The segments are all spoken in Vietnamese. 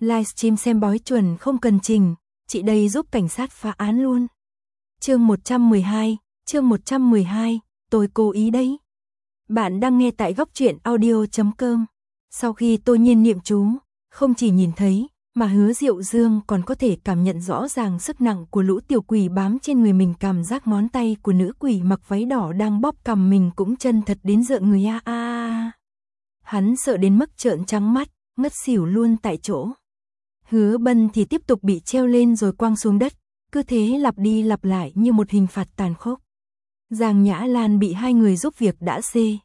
Livestream xem bói chuẩn không cần trình, chị đây giúp cảnh sát phá án luôn. Chương 112, tôi cố ý đấy. Bạn đang nghe tại góc truyện audio.com. Sau khi Tô Nhiên niệm chú, không chỉ nhìn thấy, mà Hứa Diệu Dương còn có thể cảm nhận rõ ràng sức nặng của lũ tiểu quỷ bám trên người mình, cảm giác ngón tay của nữ quỷ mặc váy đỏ đang bóp cằm mình cũng chân thật đến rợn người a. Hắn sợ đến mức trợn trắng mắt, ngất xỉu luôn tại chỗ. Hứa Bân thì tiếp tục bị treo lên rồi quăng xuống đất, cứ thế lặp đi lặp lại như một hình phạt tàn khốc. Giang Nhã Lan bị hai người giúp việc đã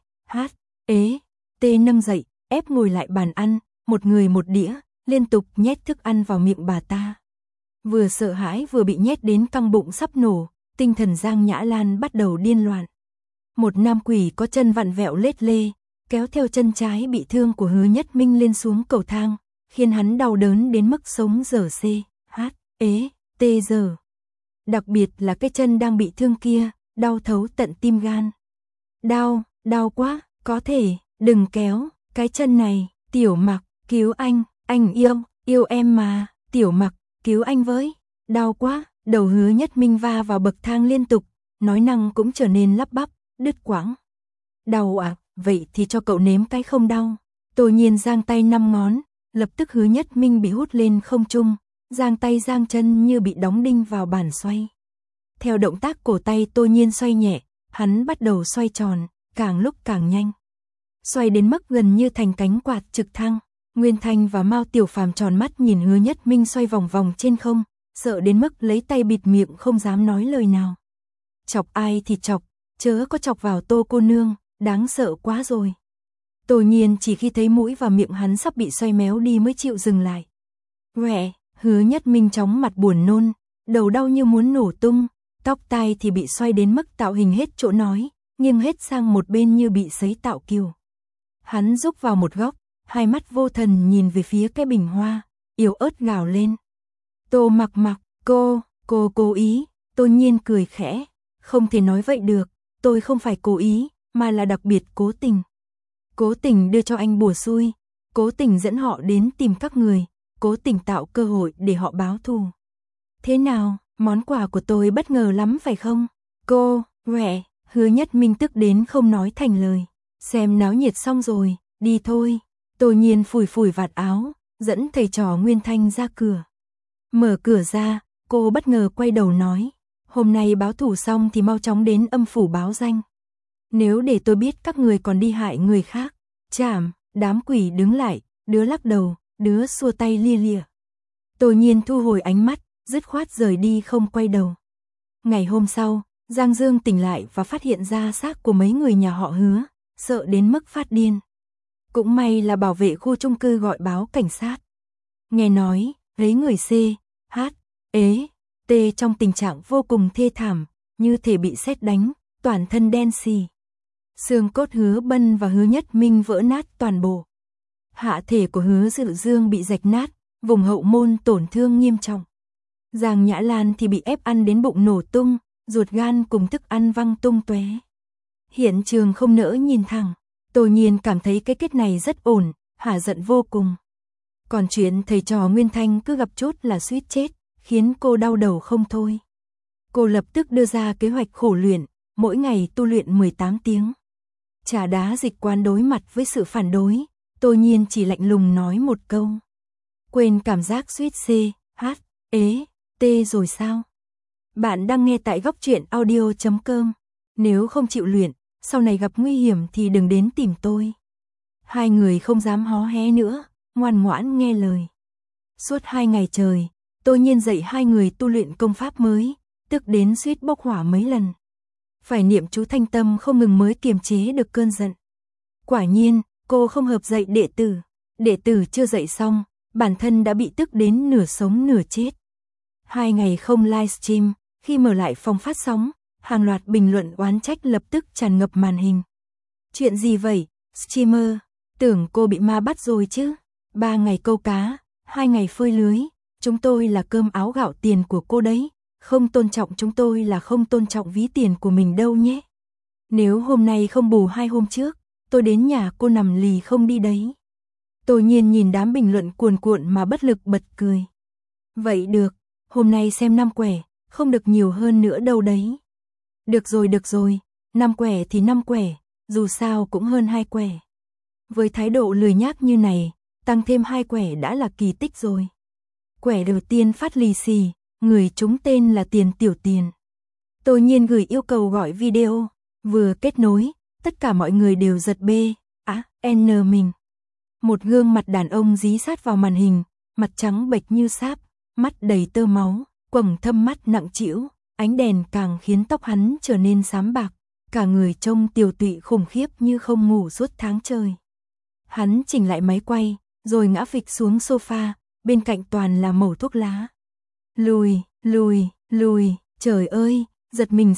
nâng dậy, ép ngồi lại bàn ăn, một người một đĩa, liên tục nhét thức ăn vào miệng bà ta. Vừa sợ hãi vừa bị nhét đến căng bụng sắp nổ, tinh thần Giang Nhã Lan bắt đầu điên loạn. Một nam quỷ có chân vặn vẹo lết lê, kéo theo chân trái bị thương của Hứa Nhất Minh lên xuống cầu thang, khiến hắn đau đớn đến mức sống dở giờ. Đặc biệt là cái chân đang bị thương kia, đau thấu tận tim gan. Đau quá, có thể, đừng kéo, cái chân này, Tiểu Mặc, cứu anh yêu em mà, Tiểu Mặc, cứu anh với, đau quá, đầu Hứa Nhất Minh va vào bậc thang liên tục, nói năng cũng trở nên lắp bắp, đứt quãng. Đau à, vậy thì cho cậu nếm cái không đau. Tô Nhiên giang tay 5 ngón, lập tức Hứa Nhất Minh bị hút lên không trung, giang tay giang chân như bị đóng đinh vào bàn xoay. Theo động tác cổ tay Tô Nhiên xoay nhẹ, hắn bắt đầu xoay tròn, càng lúc càng nhanh. Xoay đến mức gần như thành cánh quạt trực thăng. Nguyên Thanh và Mao Tiểu Phàm tròn mắt nhìn Hứa Nhất Minh xoay vòng vòng trên không, sợ đến mức lấy tay bịt miệng không dám nói lời nào. Chọc ai thì chọc, chớ có chọc vào Tô cô nương, đáng sợ quá rồi. Tô Nhiên chỉ khi thấy mũi và miệng hắn sắp bị xoay méo đi mới chịu dừng lại. Hứa Nhất Minh chóng mặt buồn nôn, đầu đau như muốn nổ tung, tóc tai thì bị xoay đến mức tạo hình hết chỗ nói, nghiêng hết sang một bên như bị sấy tạo kiều. Hắn rúc vào một góc, hai mắt vô thần nhìn về phía cái bình hoa, yếu ớt gào lên. Tô Mặc, cô cố ý. Tô Nhiên cười khẽ, không thể nói vậy được, tôi không phải cố ý, mà là đặc biệt cố tình. Cố tình đưa cho anh bùa xui, cố tình dẫn họ đến tìm các người, cố tình tạo cơ hội để họ báo thù. Thế nào, món quà của tôi bất ngờ lắm phải không? Hứa Nhất Minh tức đến không nói thành lời. Xem náo nhiệt xong rồi, đi thôi. Tô Nhiên phủi vạt áo, dẫn thầy trò Nguyên Thanh ra cửa. Mở cửa ra, cô bất ngờ quay đầu nói, hôm nay báo thù xong thì mau chóng đến âm phủ báo danh. Nếu để tôi biết các người còn đi hại người khác, chảm. Đám quỷ đứng lại, đứa lắc đầu, đứa xua tay lia lịa. Tô Nhiên thu hồi ánh mắt, dứt khoát rời đi không quay đầu. Ngày hôm sau, Giang Dương tỉnh lại và phát hiện ra xác của mấy người nhà họ Hứa, sợ đến mức phát điên. Cũng may là bảo vệ khu chung cư gọi báo cảnh sát. Nghe nói, lấy người T trong tình trạng vô cùng thê thảm, như thể bị sét đánh, toàn thân đen xì. Xương cốt Hứa Bân và Hứa Nhất Minh vỡ nát toàn bộ. Hạ thể của Hứa Diệu Dương bị rạch nát, vùng hậu môn tổn thương nghiêm trọng. Giang Nhã Lan thì bị ép ăn đến bụng nổ tung, ruột gan cùng thức ăn văng tung tóe. Hiện trường không nỡ nhìn thẳng. Tô Nhiên cảm thấy cái kết này rất ổn, hả giận vô cùng. Còn chuyện thầy trò Nguyên Thanh cứ gặp chốt là suýt chết, khiến cô đau đầu không thôi. Cô lập tức đưa ra kế hoạch khổ luyện, mỗi ngày tu luyện 18 tiếng. Trà đá Dịch Quán đối mặt với sự phản đối, Tô Nhiên chỉ lạnh lùng nói một câu. Quên cảm giác suýt rồi sao? Bạn đang nghe tại góc truyện audio.com. Nếu không chịu luyện, sau này gặp nguy hiểm thì đừng đến tìm tôi. Hai người không dám hó hé nữa, ngoan ngoãn nghe lời. Suốt 2 ngày trời, Tô Nhiên dạy hai người tu luyện công pháp mới, tức đến suýt bốc hỏa mấy lần. Phải niệm chú thanh tâm không ngừng mới kiềm chế được cơn giận. Quả nhiên, cô không hợp dạy đệ tử chưa dạy xong, bản thân đã bị tức đến nửa sống nửa chết. 2 ngày không livestream, khi mở lại phòng phát sóng, hàng loạt bình luận oán trách lập tức tràn ngập màn hình. Chuyện gì vậy, streamer, tưởng cô bị ma bắt rồi chứ. 3 ngày câu cá, 2 ngày phơi lưới, chúng tôi là cơm áo gạo tiền của cô đấy, không tôn trọng chúng tôi là không tôn trọng ví tiền của mình đâu nhé. Nếu hôm nay không bù 2 hôm trước, tôi đến nhà cô nằm lì không đi đấy. Tô Nhiên nhìn đám bình luận cuồn cuộn mà bất lực bật cười. Vậy được, hôm nay xem 5 quẻ, không được nhiều hơn nữa đâu đấy. Được rồi, 5 quẻ thì 5 quẻ, dù sao cũng hơn 2 quẻ. Với thái độ lười nhác như này, tăng thêm 2 quẻ đã là kỳ tích rồi. Quẻ đầu tiên phát lì xì, người trúng tên là Tiền Tiểu Tiền. Tô Nhiên gửi yêu cầu gọi video, vừa kết nối, tất cả mọi người đều giật bê, N mình. Một gương mặt đàn ông dí sát vào màn hình, mặt trắng bệch như sáp, mắt đầy tơ máu, quầng thâm mắt nặng trĩu, ánh đèn càng khiến tóc hắn trở nên xám bạc, cả người trông tiều tụy khủng khiếp như không ngủ suốt tháng trời. Hắn chỉnh lại máy quay, rồi ngã phịch xuống sofa, bên cạnh toàn là mẩu thuốc lá. Lùi, trời ơi, giật mình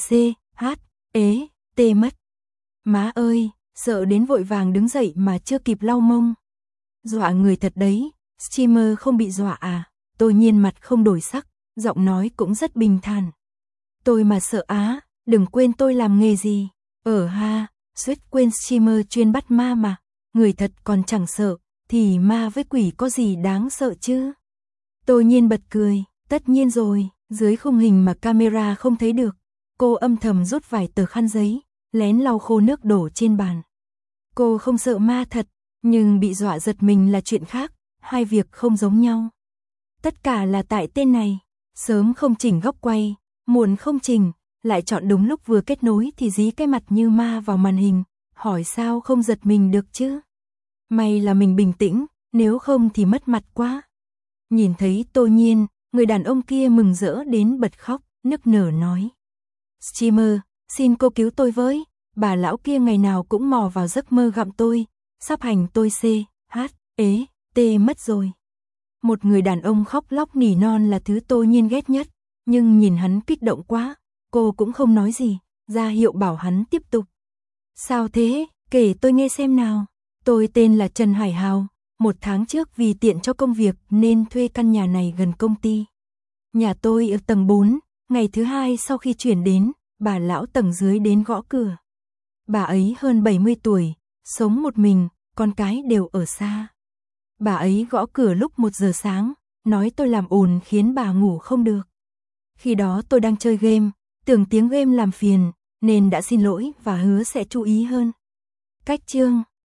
tê mất. Má ơi, sợ đến vội vàng đứng dậy mà chưa kịp lau mông. Dọa người thật đấy, streamer không bị dọa à? Tô Nhiên mặt không đổi sắc, giọng nói cũng rất bình thản. Tôi mà sợ á, đừng quên tôi làm nghề gì. Suýt quên streamer chuyên bắt ma mà, người thật còn chẳng sợ, thì ma với quỷ có gì đáng sợ chứ? Tô Nhiên bật cười, tất nhiên rồi, dưới khung hình mà camera không thấy được. Cô âm thầm rút vài tờ khăn giấy, lén lau khô nước đổ trên bàn. Cô không sợ ma thật, nhưng bị dọa giật mình là chuyện khác, hai việc không giống nhau. Tất cả là tại tên này, sớm không chỉnh góc quay, muộn không chỉnh, lại chọn đúng lúc vừa kết nối thì dí cái mặt như ma vào màn hình, hỏi sao không giật mình được chứ? May là mình bình tĩnh, nếu không thì mất mặt quá. Nhìn thấy Tô Nhiên, người đàn ông kia mừng rỡ đến bật khóc, nức nở nói. Streamer, xin cô cứu tôi với, bà lão kia ngày nào cũng mò vào giấc mơ gặm tôi, sắp hành tôi mất rồi. Một người đàn ông khóc lóc nỉ non là thứ Tô Nhiên ghét nhất, nhưng nhìn hắn kích động quá, cô cũng không nói gì, ra hiệu bảo hắn tiếp tục. Sao thế, kể tôi nghe xem nào. Tôi tên là Trần Hải Hào, 1 tháng trước vì tiện cho công việc nên thuê căn nhà này gần công ty. Nhà tôi ở tầng 4, ngày thứ 2 sau khi chuyển đến, bà lão tầng dưới đến gõ cửa. Bà ấy hơn 70 tuổi, sống một mình, con cái đều ở xa. Bà ấy gõ cửa lúc 1 giờ sáng, nói tôi làm ồn khiến bà ngủ không được. Khi đó tôi đang chơi game, tưởng tiếng game làm phiền, nên đã xin lỗi và hứa sẽ chú ý hơn. Cách chương